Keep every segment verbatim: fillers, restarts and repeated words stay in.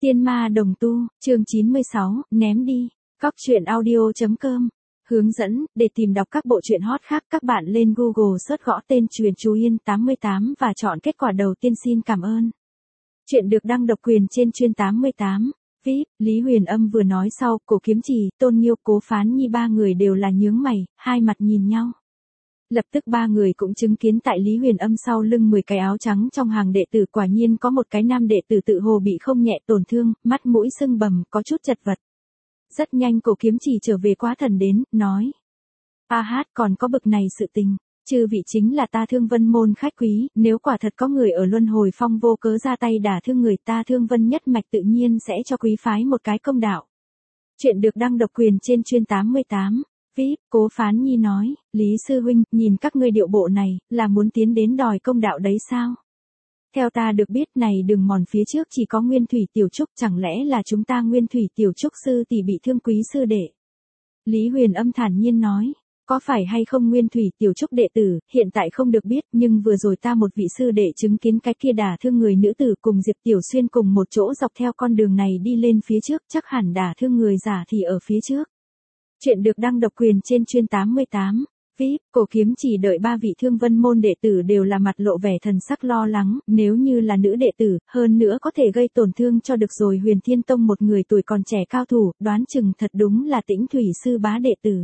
Tiên ma đồng tu, chương chín mươi sáu, ném đi. Cóc truyện audio chấm com. Hướng dẫn, để tìm đọc các bộ truyện hot khác các bạn lên Google search gõ tên Truyện Chú Yên tám mươi tám và chọn kết quả đầu tiên. Xin cảm ơn. Chuyện được đăng độc quyền trên Chuyên tám mươi tám. vê i pê, Lý Huyền Âm vừa nói sau, Cổ Kiếm Trì, Tôn Nghiêu, Cố Phán Nhi ba người đều là nhướng mày, hai mặt nhìn nhau. Lập tức ba người cũng chứng kiến tại Lý Huyền Âm sau lưng mười cái áo trắng trong hàng đệ tử quả nhiên có một cái nam đệ tử tự hồ bị không nhẹ tổn thương, mắt mũi sưng bầm, có chút chật vật. Rất nhanh Cổ Kiếm Trì trở về quá thần đến, nói. A hát còn có bực này sự tình, chư vị chính là ta Thương Vân môn khách quý, nếu quả thật có người ở luân hồi phong vô cớ ra tay đả thương người ta Thương Vân nhất mạch tự nhiên sẽ cho quý phái một cái công đạo. Chuyện được đăng độc quyền trên Chuyên tám mươi tám. vê i pê, Cố Phán Nhi nói, Lý Sư Huynh, nhìn các ngươi điệu bộ này, là muốn tiến đến đòi công đạo đấy sao? Theo ta được biết này đường mòn phía trước chỉ có Nguyên Thủy Tiểu Trúc, chẳng lẽ là chúng ta Nguyên Thủy Tiểu Trúc sư tỷ bị thương quý sư đệ? Lý Huyền Âm thản nhiên nói, có phải hay không Nguyên Thủy Tiểu Trúc đệ tử, hiện tại không được biết, nhưng vừa rồi ta một vị sư đệ chứng kiến cái kia đả thương người nữ tử cùng Diệp Tiểu Xuyên cùng một chỗ dọc theo con đường này đi lên phía trước, chắc hẳn đả thương người giả thì ở phía trước. Chuyện được đăng độc quyền trên Chuyên tám mươi tám. vê i pê, Cổ Kiếm Trì đợi ba vị Thương Vân môn đệ tử đều là mặt lộ vẻ thần sắc lo lắng, nếu như là nữ đệ tử, hơn nữa có thể gây tổn thương cho được rồi Huyền Thiên Tông một người tuổi còn trẻ cao thủ, đoán chừng thật đúng là Tĩnh Thủy sư bá đệ tử.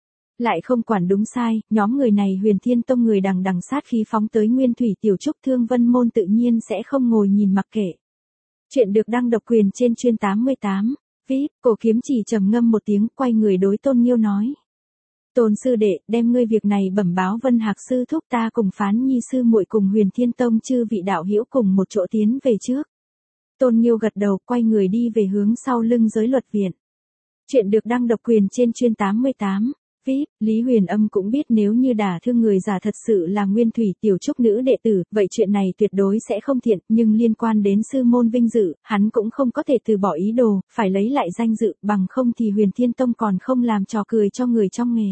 Lại không quản đúng sai, nhóm người này Huyền Thiên Tông người đằng đằng sát khí phóng tới Nguyên Thủy Tiểu Trúc Thương Vân môn tự nhiên sẽ không ngồi nhìn mặc kệ. Chuyện được đăng độc quyền trên Chuyên tám mươi tám. vê i pê, Cổ Kiếm Trì trầm ngâm một tiếng, quay người đối Tôn Nghiêu nói. Tôn sư đệ, đem ngươi việc này bẩm báo Vân Hạc sư thúc, ta cùng Phán Nhi sư muội cùng Huyền Thiên Tông chư vị đạo hữu cùng một chỗ tiến về trước. Tôn Nghiêu gật đầu, quay người đi về hướng sau lưng Giới Luật Viện. Chuyện được đăng độc quyền trên Chuyên tám mươi tám. vê i pê, Lý Huyền Âm cũng biết nếu như đả thương người giả thật sự là Nguyên Thủy Tiểu Trúc nữ đệ tử, vậy chuyện này tuyệt đối sẽ không thiện, nhưng liên quan đến sư môn vinh dự, hắn cũng không có thể từ bỏ ý đồ, phải lấy lại danh dự, bằng không thì Huyền Thiên Tông còn không làm trò cười cho người trong nghề.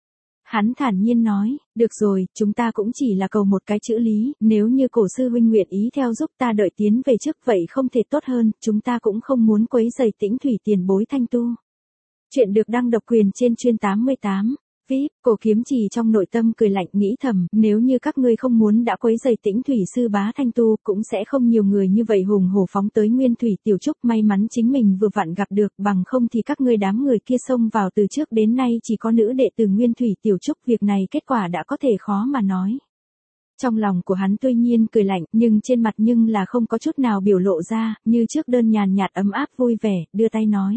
Hắn thản nhiên nói, được rồi, chúng ta cũng chỉ là cầu một cái chữ lý, nếu như Cổ sư huynh nguyện ý theo giúp ta đợi tiến về trước vậy không thể tốt hơn, chúng ta cũng không muốn quấy rầy Tĩnh Thủy tiền bối thanh tu. Chuyện được đăng độc quyền trên Chuyên tám mươi tám. vê i pê, Cổ Kiếm Trì trong nội tâm cười lạnh nghĩ thầm, nếu như các ngươi không muốn đã quấy rầy Tĩnh Thủy sư bá thanh tu, cũng sẽ không nhiều người như vậy hùng hổ phóng tới Nguyên Thủy Tiểu Trúc, may mắn chính mình vừa vặn gặp được, bằng không thì các ngươi đám người kia xông vào từ trước đến nay chỉ có nữ đệ tử Nguyên Thủy Tiểu Trúc, việc này kết quả đã có thể khó mà nói. Trong lòng của hắn tuy nhiên cười lạnh, nhưng trên mặt nhưng là không có chút nào biểu lộ ra, như trước đơn nhàn nhạt ấm áp vui vẻ, đưa tay nói.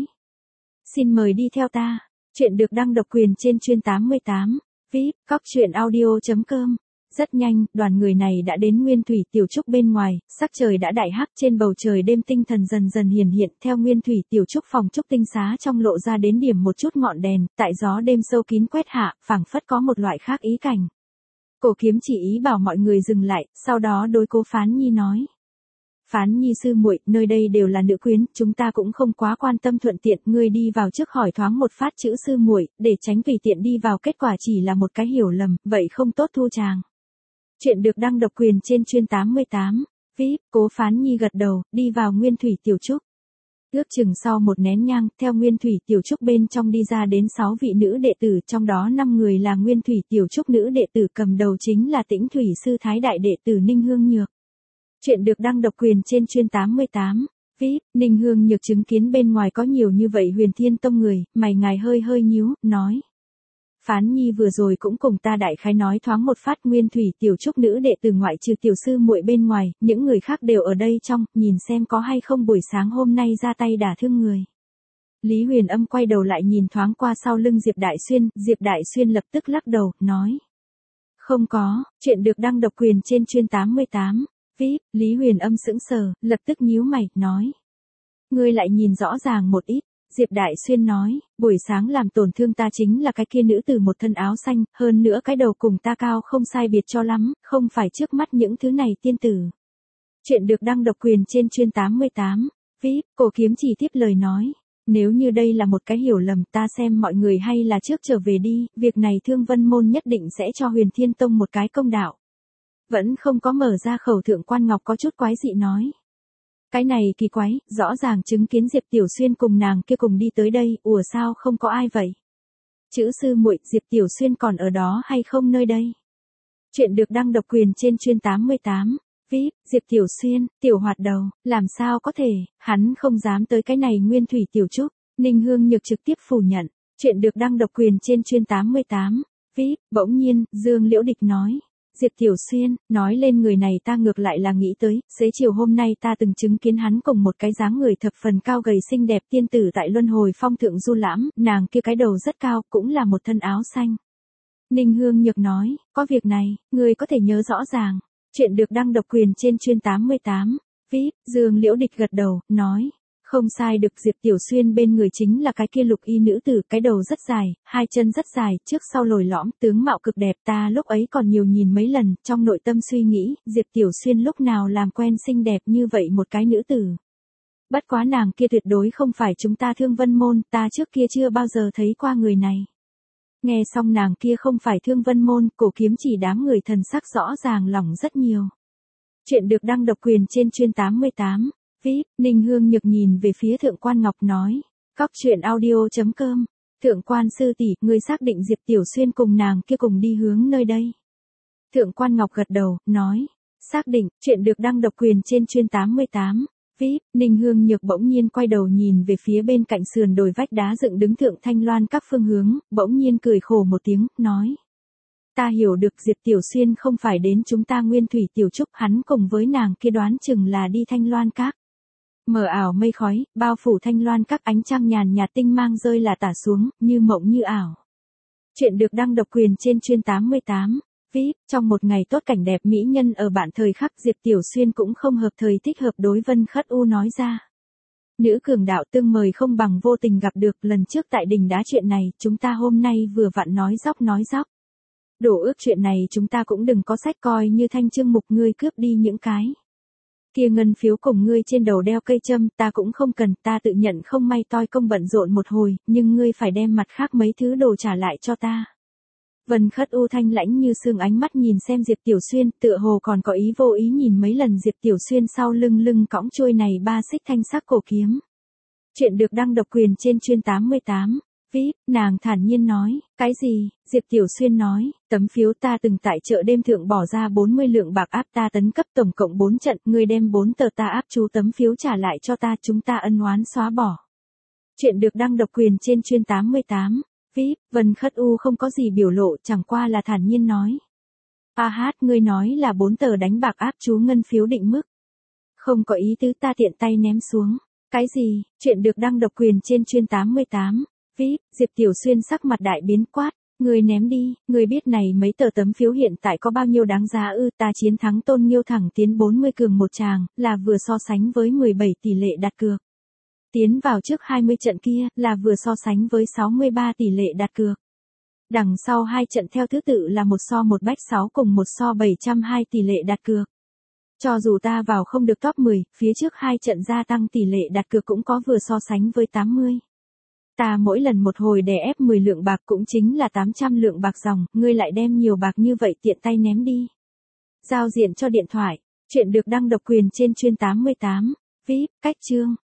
Xin mời đi theo ta. Chuyện được đăng độc quyền trên Chuyên tám mươi tám. vê i pê, Cóc truyện audio chấm com. Rất nhanh, đoàn người này đã đến Nguyên Thủy Tiểu Trúc bên ngoài, sắc trời đã đại hắc, trên bầu trời đêm tinh thần dần dần hiển hiện, theo Nguyên Thủy Tiểu Trúc phòng trúc tinh xá trong lộ ra đến điểm một chút ngọn đèn, tại gió đêm sâu kín quét hạ, phảng phất có một loại khác ý cảnh. Cổ Kiếm chỉ ý bảo mọi người dừng lại, sau đó đối Cố Phán Nhi nói. Phán Nhi sư muội, nơi đây đều là nữ quyến, chúng ta cũng không quá quan tâm thuận tiện, ngươi đi vào trước hỏi thoáng một phát chữ sư muội, để tránh tùy tiện đi vào kết quả chỉ là một cái hiểu lầm, vậy không tốt thu chàng. Chuyện được đăng độc quyền trên Chuyên tám mươi tám. vê i pê, Cố Phán Nhi gật đầu, đi vào Nguyên Thủy Tiểu Trúc. Ước chừng sau một nén nhang, theo Nguyên Thủy Tiểu Trúc bên trong đi ra đến sáu vị nữ đệ tử, trong đó năm người là Nguyên Thủy Tiểu Trúc nữ đệ tử, cầm đầu chính là Tĩnh Thủy sư thái đại đệ tử Ninh Hương Nhược. Chuyện được đăng độc quyền trên Chuyên tám mươi tám. vê i pê, Ninh Hương Nhược chứng kiến bên ngoài có nhiều như vậy Huyền Thiên Tông người, mày ngài hơi hơi nhíu, nói. Phán Nhi vừa rồi cũng cùng ta đại khái nói thoáng một phát Nguyên Thủy Tiểu Trúc nữ đệ tử ngoại trừ tiểu sư muội bên ngoài, những người khác đều ở đây trong, nhìn xem có hay không buổi sáng hôm nay ra tay đả thương người. Lý Huyền Âm quay đầu lại nhìn thoáng qua sau lưng Diệp Đại Xuyên, Diệp Đại Xuyên lập tức lắc đầu, nói. Không có. Chuyện được đăng độc quyền trên Chuyên tám mươi tám. vê i pê, Lý Huyền Âm sững sờ, lập tức nhíu mày, nói. Ngươi lại nhìn rõ ràng một ít. Diệp Đại Xuyên nói, buổi sáng làm tổn thương ta chính là cái kia nữ tử một thân áo xanh, hơn nữa cái đầu cùng ta cao không sai biệt cho lắm, không phải trước mắt những thứ này tiên tử. Chuyện được đăng độc quyền trên Chuyên tám mươi tám. vê i pê, Cổ Kiếm chỉ tiếp lời nói. Nếu như đây là một cái hiểu lầm, ta xem mọi người hay là trước trở về đi, việc này Thương Vân môn nhất định sẽ cho Huyền Thiên Tông một cái công đạo. Vẫn không có mở ra khẩu, Thượng Quan Ngọc có chút quái dị nói. Cái này kỳ quái, rõ ràng chứng kiến Diệp Tiểu Xuyên cùng nàng kia cùng đi tới đây, ủa sao không có ai vậy? Chữ sư muội, Diệp Tiểu Xuyên còn ở đó hay không nơi đây? Chuyện được đăng độc quyền trên chuyên tám mươi tám. vê i pê, Diệp Tiểu Xuyên, tiểu hoạt đầu, làm sao có thể, hắn không dám tới cái này Nguyên Thủy Tiểu Trúc. Ninh Hương Nhược trực tiếp phủ nhận. Chuyện được đăng độc quyền trên chuyên tám mươi tám. vê i pê, bỗng nhiên, Dương Liễu Địch nói. Diệp Tiểu Xuyên, nói lên người này ta ngược lại là nghĩ tới, xế chiều hôm nay ta từng chứng kiến hắn cùng một cái dáng người thập phần cao gầy xinh đẹp tiên tử tại Luân Hồi Phong thượng du lãm, nàng kia cái đầu rất cao, cũng là một thân áo xanh. Ninh Hương Nhược nói, có việc này, người có thể nhớ rõ ràng. Chuyện được đăng độc quyền trên chuyên tám mươi tám. vê i pê, Dương Liễu Địch gật đầu, nói. Không sai được, Diệp Tiểu Xuyên bên người chính là cái kia lục y nữ tử, cái đầu rất dài, hai chân rất dài, trước sau lồi lõm, tướng mạo cực đẹp, ta lúc ấy còn nhiều nhìn mấy lần, trong nội tâm suy nghĩ, Diệp Tiểu Xuyên lúc nào làm quen xinh đẹp như vậy một cái nữ tử. Bất quá nàng kia tuyệt đối không phải chúng ta Thương Vân Môn, ta trước kia chưa bao giờ thấy qua người này. Nghe xong nàng kia không phải Thương Vân Môn, Cổ Kiếm Chỉ đám người thần sắc rõ ràng lỏng rất nhiều. Chuyện được đăng độc quyền trên chuyên tám mươi tám. vê i pê, Ninh Hương Nhược nhìn về phía Thượng Quan Ngọc nói. Cóc truyện audio.com. Thượng Quan sư tỷ, người xác định Diệp Tiểu Xuyên cùng nàng kia cùng đi hướng nơi đây. Thượng Quan Ngọc gật đầu, nói. Xác định, chuyện được đăng độc quyền trên chuyên tám mươi tám. vê i pê, Ninh Hương Nhược bỗng nhiên quay đầu nhìn về phía bên cạnh sườn đồi vách đá dựng đứng Thượng Thanh Loan các phương hướng, bỗng nhiên cười khổ một tiếng, nói. Ta hiểu được Diệp Tiểu Xuyên không phải đến chúng ta Nguyên Thủy Tiểu Trúc, hắn cùng với nàng kia đoán chừng là đi Thanh Loan các. Mờ ảo mây khói, bao phủ Thanh Loan các ánh trăng nhàn nhạt tinh mang rơi là tả xuống, như mộng như ảo. Chuyện được đăng độc quyền trên chuyên tám mươi tám. vê i pê, trong một ngày tốt cảnh đẹp mỹ nhân ở bạn thời khắc Diệp Tiểu Xuyên cũng không hợp thời thích hợp đối Vân Khất U nói ra. Nữ cường đạo tương mời không bằng vô tình gặp được, lần trước tại đình đá chuyện này, chúng ta hôm nay vừa vặn nói dóc nói dóc. Đổ ước chuyện này chúng ta cũng đừng có sách coi như thanh chương mục ngươi cướp đi những cái. Kia ngân phiếu cùng ngươi trên đầu đeo cây châm, ta cũng không cần, ta tự nhận không may toi công bận rộn một hồi, nhưng ngươi phải đem mặt khác mấy thứ đồ trả lại cho ta. Vân Khất U thanh lãnh như sương ánh mắt nhìn xem Diệp Tiểu Xuyên, tựa hồ còn có ý vô ý nhìn mấy lần Diệp Tiểu Xuyên sau lưng lưng cõng chuôi này ba xích thanh sắc cổ kiếm. Chuyện được đăng độc quyền trên chuyên tám mươi tám. vê i pê, nàng thản nhiên nói, cái gì? Diệp Tiểu Xuyên nói, tấm phiếu ta từng tại chợ đêm thượng bỏ ra bốn mươi lượng bạc áp ta tấn cấp tổng cộng bốn trận, ngươi đem bốn tờ ta áp chú tấm phiếu trả lại cho ta, chúng ta ân oán xóa bỏ. Chuyện được đăng độc quyền trên chuyên tám mươi tám. vê i pê, Vân Khất U không có gì biểu lộ, chẳng qua là thản nhiên nói. A hát, ngươi nói là bốn tờ đánh bạc áp chú ngân phiếu định mức. Không có ý tứ, ta tiện tay ném xuống. Cái gì? Chuyện được đăng độc quyền trên chuyên tám mươi tám. vê i pê, Diệp Tiểu Xuyên sắc mặt đại biến quát. Người ném đi, người biết này mấy tờ tấm phiếu hiện tại có bao nhiêu đáng giá ư? Ta chiến thắng Tôn Nghiêu thẳng tiến bốn mươi cường một tràng, là vừa so sánh với mười bảy tỷ lệ đặt cược. Tiến vào trước hai mươi trận kia, là vừa so sánh với sáu mươi ba tỷ lệ đặt cược. Đằng sau hai trận theo thứ tự là một so một bách sáu cùng một so bảy trăm hai tỷ lệ đặt cược. Cho dù ta vào không được top mười, phía trước hai trận gia tăng tỷ lệ đặt cược cũng có vừa so sánh với tám mươi. Ta mỗi lần một hồi đè ép mười lượng bạc cũng chính là tám trăm lượng bạc dòng, ngươi lại đem nhiều bạc như vậy tiện tay ném đi. Giao diện cho điện thoại. Chuyện được đăng độc quyền trên chuyên tám mươi tám. vê i pê, cách chương.